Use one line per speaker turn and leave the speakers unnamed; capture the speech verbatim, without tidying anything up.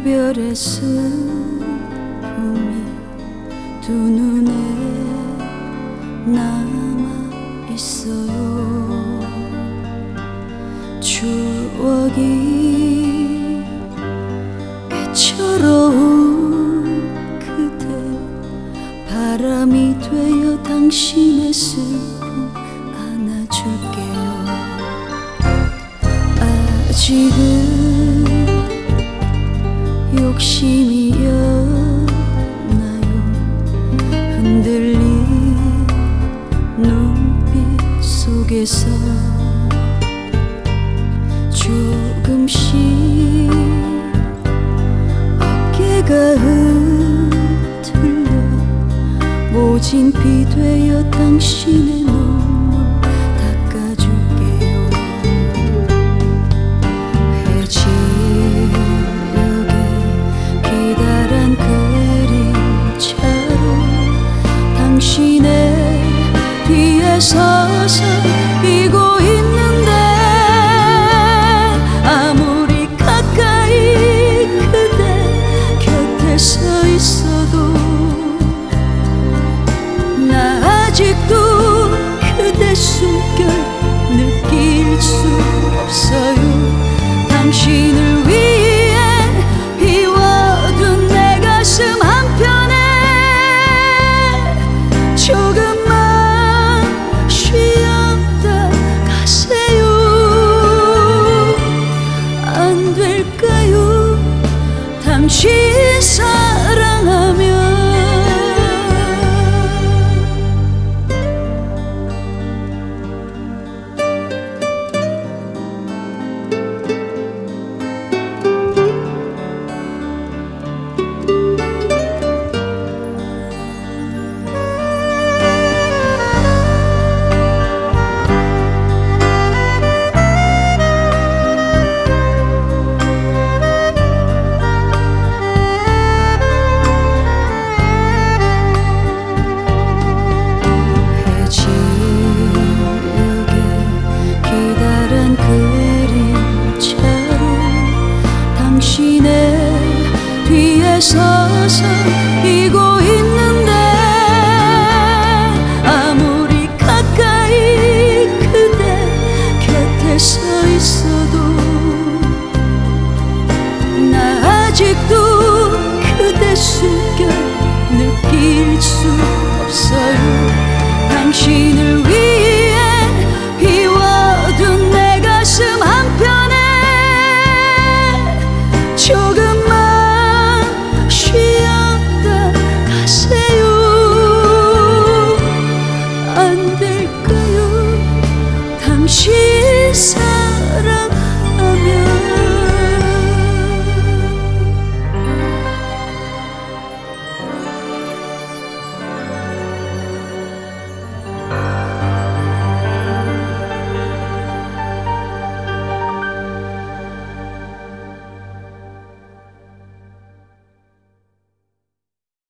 이별의 슬픔이 두 눈에 남아 있어요. 추억이 애처로운 그대, 바람이 되어 당신의 슬픔 안아줄게요. 아직은 욕심이었나요? 흔들린 눈빛 속에서 조금씩 어깨가 흔들려 모진 비 되어 당신의 눈물 닦아줄게요. 해질녘에 기다란 그림자로 당신의 뒤에 서서 이고 있는데, 아무리 가까이 그대 곁에 서 있어도 나 아직도 그대 숨결 느낄 수 없어요. 당신을 위해 비워둔 내 가슴 한편에 조금만 쉬었다 가세요. 안 될까요? 당신 사랑하면. 뒤에 서서 이고 있는데, 아무리 가까이 그대 곁에 서 있어도 나 아직도 그대 숨결 느낄 수 없어요. 당신을 위해 비워둔 내 가슴 한편에 조금만 쉬었다 가세요. 안 될까요? 당신